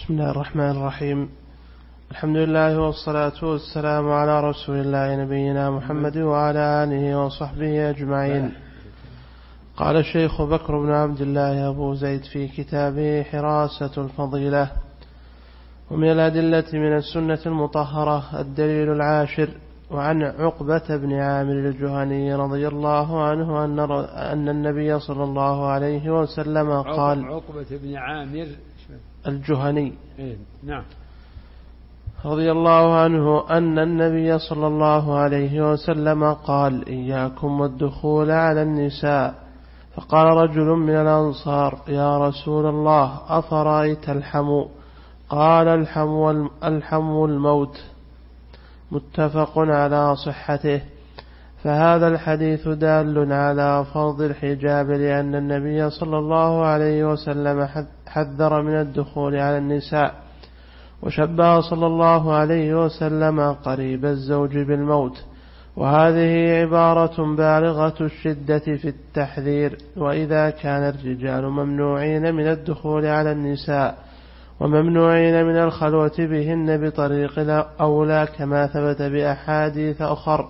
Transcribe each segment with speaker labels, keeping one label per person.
Speaker 1: بسم الله الرحمن الرحيم. الحمد لله والصلاة والسلام على رسول الله نبينا محمد وعلى آله وصحبه أجمعين. قال الشيخ بكر بن عبد الله أبو زيد في كتابه حراسة الفضيلة: ومن الأدلة من السنة المطهرة الدليل العاشر: وعن عقبة بن عامر الجهني رضي الله عنه أن النبي صلى الله عليه وسلم قال.
Speaker 2: عقبة بن عامر
Speaker 1: الجهني
Speaker 2: نعم
Speaker 1: رضي الله عنه أن النبي صلى الله عليه وسلم قال: إياكم والدخول على النساء. فقال رجل من الأنصار: يا رسول الله، أفرأيت الحمو؟ قال: الحمو الموت. متفق على صحته. فهذا الحديث دال على فرض الحجاب، لأن النبي صلى الله عليه وسلم حذر من الدخول على النساء، وشبه صلى الله عليه وسلم قريب الزوج بالموت، وهذه عبارة بالغة الشدة في التحذير. وإذا كان الرجال ممنوعين من الدخول على النساء وممنوعين من الخلوة بهن بطريق أولى كما ثبت بأحاديث أخر،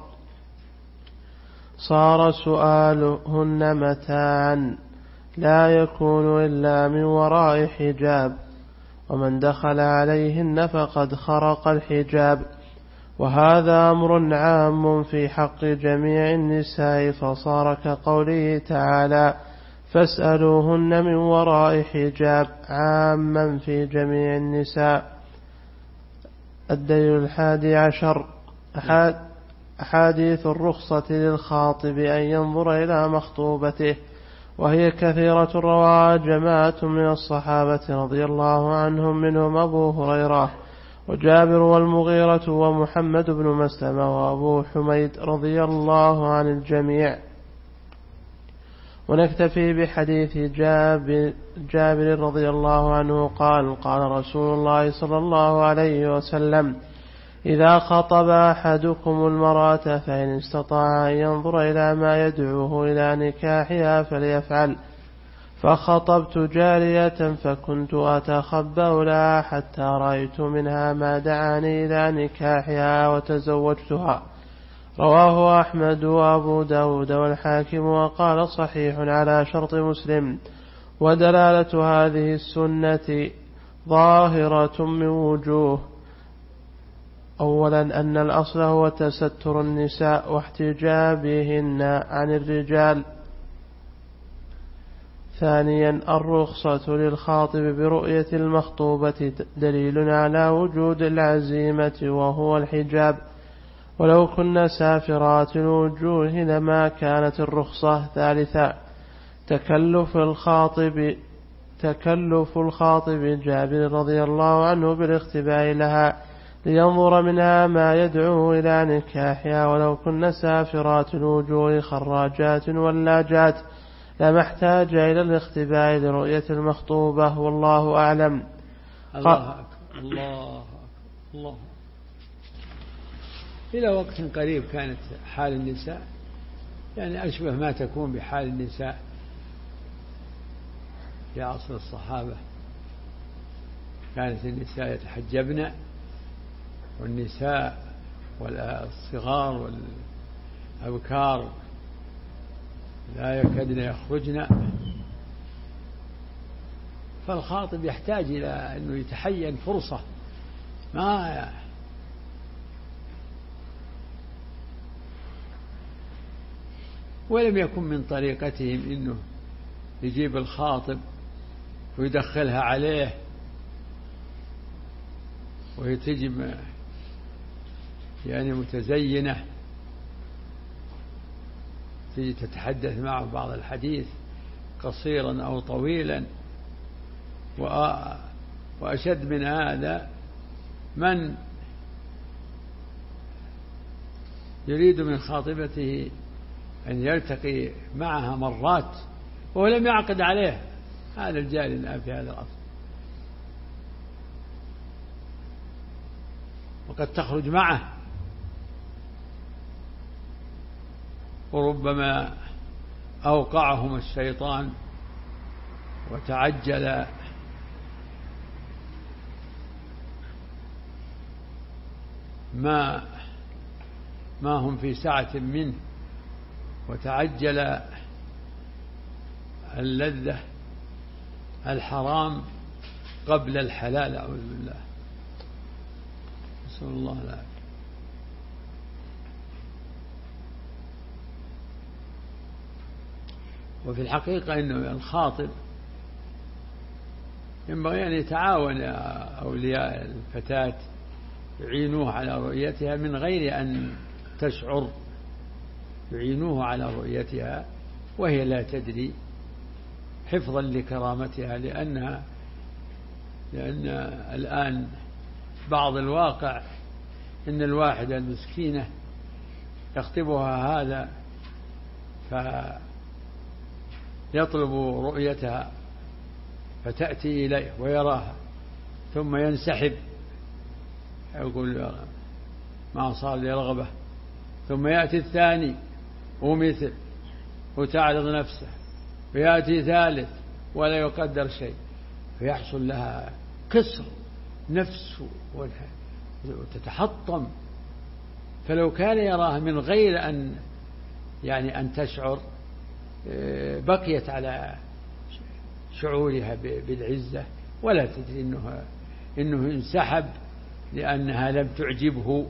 Speaker 1: صار سؤالهن متاعا لا يكون إلا من وراء حجاب، ومن دخل عليهن فقد خرق الحجاب. وهذا أمر عام في حق جميع النساء، فصار كقوله تعالى: فاسألوهن من وراء حجاب، عاما في جميع النساء. الدليل 11: أحاديث الرخصة للخاطب أن ينظر إلى مخطوبته، وهي كثيرة رواها جماعة من الصحابة رضي الله عنهم، منهم أبو هريرة وجابر والمغيرة ومحمد بن مسلمة وأبو حميد رضي الله عن الجميع. ونكتفي بحديث جابر رضي الله عنه قال: قال رسول الله صلى الله عليه وسلم: إذا خطب أحدكم المرأة فإن استطاع أن ينظر إلى ما يدعوه إلى نكاحها فليفعل. فخطبت جارية فكنت أتخبأ لها حتى رأيت منها ما دعاني إلى نكاحها وتزوجتها. رواه أحمد وأبو داود والحاكم وقال: صحيح على شرط مسلم. ودلالة هذه السنة ظاهرة من وجوه: أولا أن الأصل هو تستر النساء واحتجابهن عن الرجال. ثانيا الرخصة للخاطب برؤية المخطوبة دليل على وجود العزيمة وهو الحجاب، ولو كنا سافرات الوجوه لما كانت الرخصة. ثالثا تكلف الخاطب جابر رضي الله عنه بالاختباء لها لينظر منها ما يدعوه إلى نكاحها، ولو كنا سافرات الوجوه خراجات ولاجات لما احتاج إلى الاختباء لرؤية المخطوبة، والله أعلم.
Speaker 2: الله. إلى وقت قريب كانت حال النساء يعني أشبه ما تكون بحال النساء في عصر الصحابة. كانت النساء يتحجبن، والنساء والصغار والأبكار لا يكادن يخرجن. فالخاطب يحتاج إلى أنه يتحين فرصة ولم يكن من طريقتهم أنه يجيب الخاطب ويدخلها عليه وهي تجي يعني متزينة، تجي تتحدث معه بعض الحديث قصيرا أو طويلا. وأشد من هذا من يريد من خاطبته أن يلتقي معها مرات وهو لم يعقد عليه. هذا الجاري الآن في هذا الأصل، وقد تخرج معه، وربما أوقعهم الشيطان وتعجل ما هم في سعة منه، وتعجل اللذة الحرام قبل الحلال، أعوذ بالله، نسأل الله العافية. وفي الحقيقة أن الخاطب ينبغي أن يتعاون أولياء الفتاة، يعينوه على رؤيتها من غير أن تشعر، يعينوه على رؤيتها وهي لا تدري، حفظا لكرامتها، لأن الآن بعض الواقع إن الواحدة المسكينة يخطبها هذا فيطلب رؤيتها فتأتي إليه ويراها ثم ينسحب، يقول ما صار لي رغبة، ثم يأتي الثاني ومثل وتعرض نفسه، ويأتي ثالث ولا يقدر شيء، فيحصل لها كسر نفس وتتحطم. فلو كان يراها من غير أن تشعر بقيت على شعورها بالعزة، ولا تدري إنه انسحب لأنها لم تعجبه.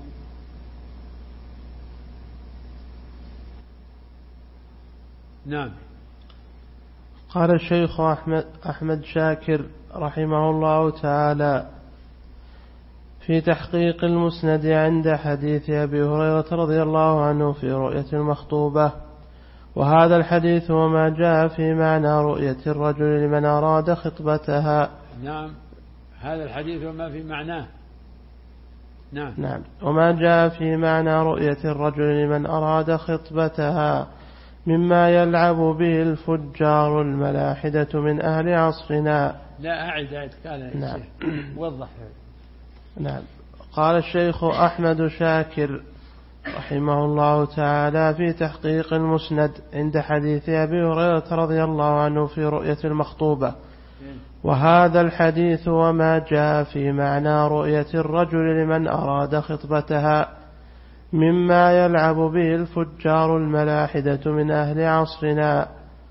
Speaker 2: نعم.
Speaker 1: قال الشيخ أحمد شاكر رحمه الله تعالى في تحقيق المسند عند حديث أبي هريرة رضي الله عنه في رؤية المخطوبة: وهذا الحديث وما جاء في معنى رؤية الرجل لمن أراد خطبتها.
Speaker 2: نعم، هذا الحديث وما في معناه.
Speaker 1: نعم. وما جاء في معنى رؤية الرجل لمن أراد خطبتها مما يلعب به الفجار الملاحدة من أهل عصرنا.
Speaker 2: لا أعد قال.
Speaker 1: نعم.
Speaker 2: وضح.
Speaker 1: نعم. قال الشيخ أحمد شاكر رحمه الله تعالى في تحقيق المسند عند حديث أبي هريرة رضي الله عنه في رؤية المخطوبة: وهذا الحديث وما جاء في معنى رؤية الرجل لمن أراد خطبتها مما يلعب به الفجار الملاحدة من أهل عصرنا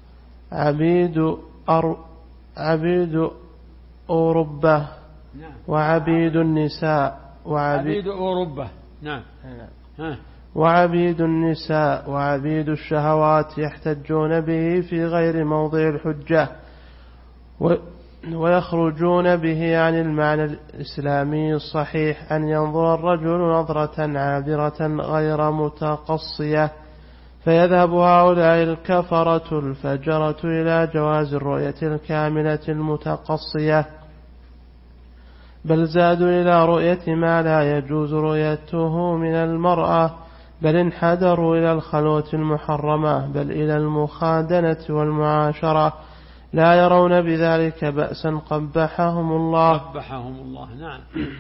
Speaker 1: عبيد أوروبا وعبيد النساء
Speaker 2: عبيد أوروبا. نعم.
Speaker 1: وعبيد النساء وعبيد الشهوات يحتجون به في غير موضع الحجة ويخرجون به عن المعنى الإسلامي الصحيح أن ينظر الرجل نظرة عابرة غير متقصية، فيذهب هؤلاء الكفرة الفجرة إلى جواز الرؤية الكاملة المتقصية، بل زادوا إلى رؤية ما لا يجوز رؤيته من المرأة، بل انحدروا إلى الخلوة المحرمة، بل إلى المخادنة والمعاشرة، لا يرون بذلك بأسا قبحهم الله.
Speaker 2: نعم.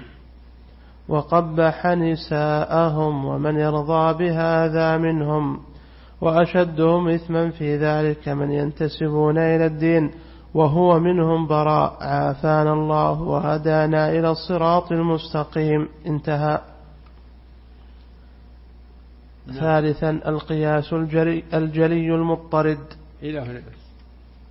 Speaker 1: وقبح نساءهم ومن يرضى بهذا منهم، وأشدهم إثما في ذلك من ينتسبون إلى الدين وهو منهم براء، عافانا الله وهدانا إلى الصراط المستقيم. انتهى. ثالثا القياس الجلي المضطرد.
Speaker 2: إلى هنا.